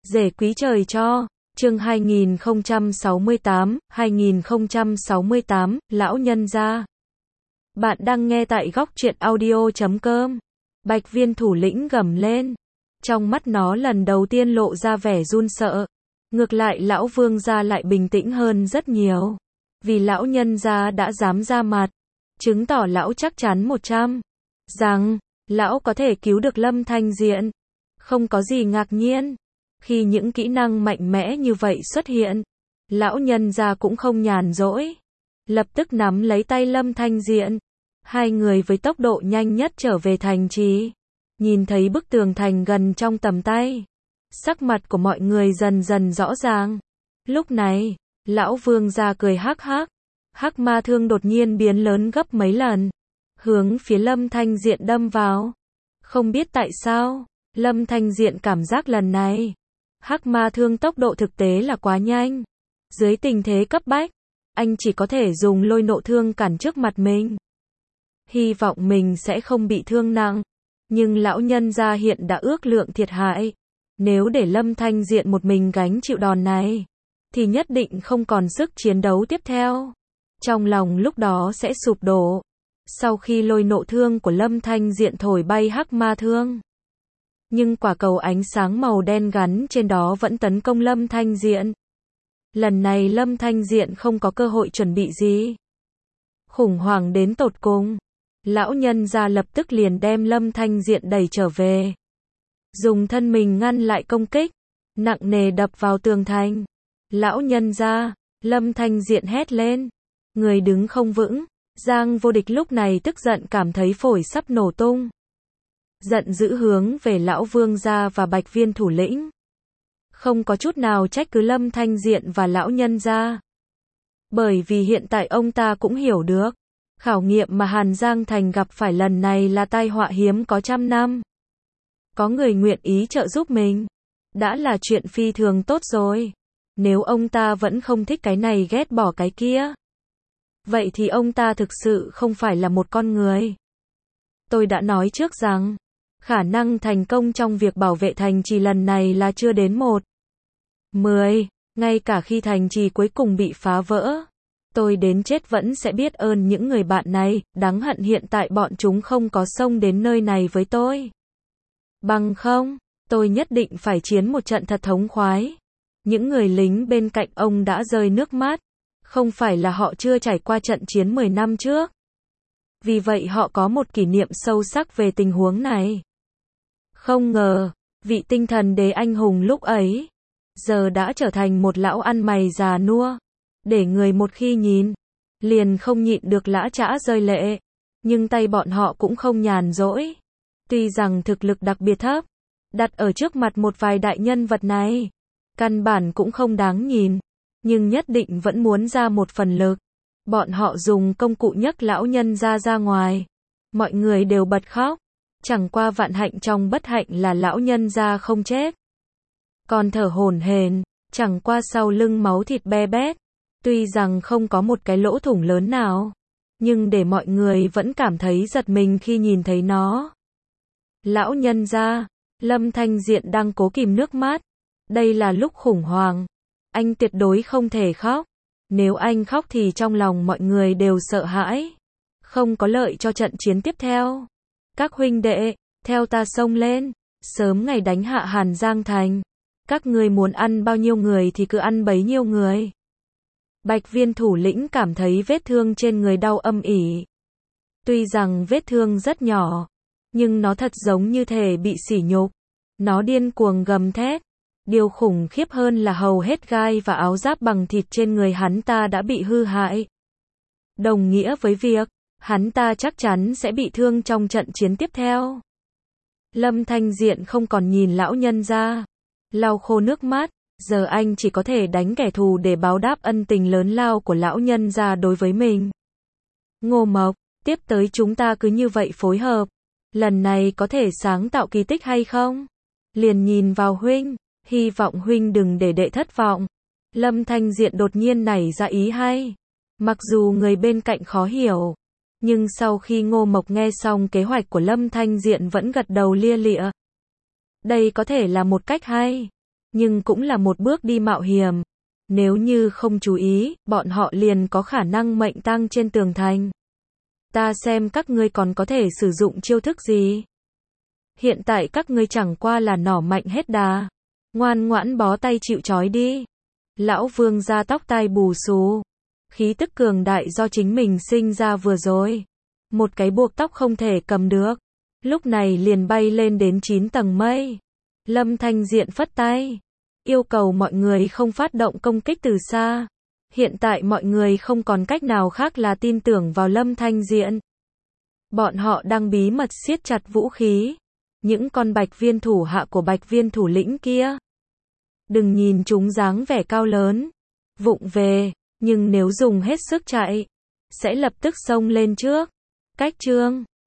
Rể quý trời cho. Chương 2068, lão nhân gia. Bạn đang nghe tại góc truyện audio.com. Bạch Viên thủ lĩnh gầm lên. Trong mắt nó lần đầu tiên lộ ra vẻ run sợ. Ngược lại lão vương gia lại bình tĩnh hơn rất nhiều. Vì lão nhân gia đã dám ra mặt. Chứng tỏ lão chắc chắn 100 rằng lão có thể cứu được Lâm Thanh Diện. Không có gì ngạc nhiên. Khi những kỹ năng mạnh mẽ như vậy xuất hiện, lão nhân gia cũng không nhàn rỗi. Lập tức nắm lấy tay Lâm Thanh Diện. Hai người với tốc độ nhanh nhất trở về thành trì. Nhìn thấy bức tường thành gần trong tầm tay. Sắc mặt của mọi người dần dần rõ ràng. Lúc này, lão vương gia cười hắc hắc. Hắc ma thương đột nhiên biến lớn gấp mấy lần. Hướng phía Lâm Thanh Diện đâm vào. Không biết tại sao, Lâm Thanh Diện cảm giác lần này. Hắc ma thương tốc độ thực tế là quá nhanh. Dưới tình thế cấp bách, anh chỉ có thể dùng lôi nộ thương cản trước mặt mình. Hy vọng mình sẽ không bị thương nặng. Nhưng lão nhân gia hiện đã ước lượng thiệt hại. Nếu để Lâm Thanh Diện một mình gánh chịu đòn này, thì nhất định không còn sức chiến đấu tiếp theo. Trong lòng lúc đó sẽ sụp đổ. Sau khi lôi nộ thương của Lâm Thanh Diện thổi bay hắc ma thương. Nhưng quả cầu ánh sáng màu đen gắn trên đó vẫn tấn công Lâm Thanh Diện. Lần này Lâm Thanh Diện không có cơ hội chuẩn bị gì. Khủng hoảng đến tột cùng. Lão nhân gia lập tức liền đem Lâm Thanh Diện đẩy trở về. Dùng thân mình ngăn lại công kích. Nặng nề đập vào tường thành. Lão nhân gia, Lâm Thanh Diện hét lên. Người đứng không vững. Giang Vô Địch lúc này tức giận cảm thấy phổi sắp nổ tung. Giận dữ hướng về lão vương gia và Bạch Viên thủ lĩnh. Không có chút nào trách cứ Lâm Thanh Diện và lão nhân gia. Bởi vì hiện tại ông ta cũng hiểu được. Khảo nghiệm mà Hàn Giang Thành gặp phải lần này là tai họa hiếm có trăm năm. Có người nguyện ý trợ giúp mình. Đã là chuyện phi thường tốt rồi. Nếu ông ta vẫn không thích cái này ghét bỏ cái kia. Vậy thì ông ta thực sự không phải là một con người. Tôi đã nói trước rằng, khả năng thành công trong việc bảo vệ thành trì lần này là chưa đến 10. Ngay cả khi thành trì cuối cùng bị phá vỡ, tôi đến chết vẫn sẽ biết ơn những người bạn này, đáng hận hiện tại bọn chúng không có xông đến nơi này với tôi. Bằng không, tôi nhất định phải chiến một trận thật thống khoái. Những người lính bên cạnh ông đã rơi nước mắt. Không phải là họ chưa trải qua trận chiến 10 năm trước. Vì vậy họ có một kỷ niệm sâu sắc về tình huống này. Không ngờ, vị tinh thần đế anh hùng lúc ấy, giờ đã trở thành một lão ăn mày già nua. Để người một khi nhìn, liền không nhịn được lã chã rơi lệ. Nhưng tay bọn họ cũng không nhàn rỗi. Tuy rằng thực lực đặc biệt thấp, đặt ở trước mặt một vài đại nhân vật này, căn bản cũng không đáng nhìn. Nhưng nhất định vẫn muốn ra một phần lực. Bọn họ dùng công cụ nhấc lão nhân ra ngoài. Mọi người đều bật khóc. Chẳng qua vạn hạnh trong bất hạnh là lão nhân ra không chết. Còn thở hổn hển, chẳng qua sau lưng máu thịt be bét. Tuy rằng không có một cái lỗ thủng lớn nào, nhưng để mọi người vẫn cảm thấy giật mình khi nhìn thấy nó. Lão nhân ra, Lâm Thanh Diện đang cố kìm nước mắt. Đây là lúc khủng hoảng. Anh tuyệt đối không thể khóc. Nếu anh khóc thì trong lòng mọi người đều sợ hãi. Không có lợi cho trận chiến tiếp theo. Các huynh đệ, theo ta xông lên. Sớm ngày đánh hạ Hàn Giang Thành. Các người muốn ăn bao nhiêu người thì cứ ăn bấy nhiêu người. Bạch Viên thủ lĩnh cảm thấy vết thương trên người đau âm ỉ. Tuy rằng vết thương rất nhỏ, nhưng nó thật giống như thể bị sỉ nhục. Nó điên cuồng gầm thét. Điều khủng khiếp hơn là hầu hết gai và áo giáp bằng thịt trên người hắn ta đã bị hư hại. Đồng nghĩa với việc, hắn ta chắc chắn sẽ bị thương trong trận chiến tiếp theo. Lâm Thanh Diện không còn nhìn lão nhân ra. Lau khô nước mắt, giờ anh chỉ có thể đánh kẻ thù để báo đáp ân tình lớn lao của lão nhân ra đối với mình. Ngô Mộc, tiếp tới chúng ta cứ như vậy phối hợp. Lần này có thể sáng tạo kỳ tích hay không? Liền nhìn vào huynh. Hy vọng huynh đừng để đệ thất vọng. Lâm Thanh Diện đột nhiên nảy ra ý hay. Mặc dù người bên cạnh khó hiểu, nhưng sau khi Ngô Mộc nghe xong kế hoạch của Lâm Thanh Diện vẫn gật đầu lia lịa. Đây có thể là một cách hay. nhưng cũng là một bước đi mạo hiểm. Nếu như không chú ý, bọn họ liền có khả năng mệnh tang trên tường thành. Ta xem các ngươi còn có thể sử dụng chiêu thức gì. Hiện tại các ngươi chẳng qua là nỏ mạnh hết đà. Ngoan ngoãn bó tay chịu trói đi. Lão Vương gia tóc tai bù xù. Khí tức cường đại do chính mình sinh ra vừa rồi. Một cái buộc tóc không thể cầm được. Lúc này liền bay lên đến 9 tầng mây. Lâm Thanh Diện phất tay. Yêu cầu mọi người không phát động công kích từ xa. Hiện tại mọi người không còn cách nào khác là tin tưởng vào Lâm Thanh Diện. Bọn họ đang bí mật siết chặt vũ khí. Những con bạch viên thủ hạ của bạch viên thủ lĩnh kia. Đừng nhìn chúng dáng vẻ cao lớn. Vụng về. Nhưng nếu dùng hết sức chạy. Sẽ lập tức xông lên trước. Cách chương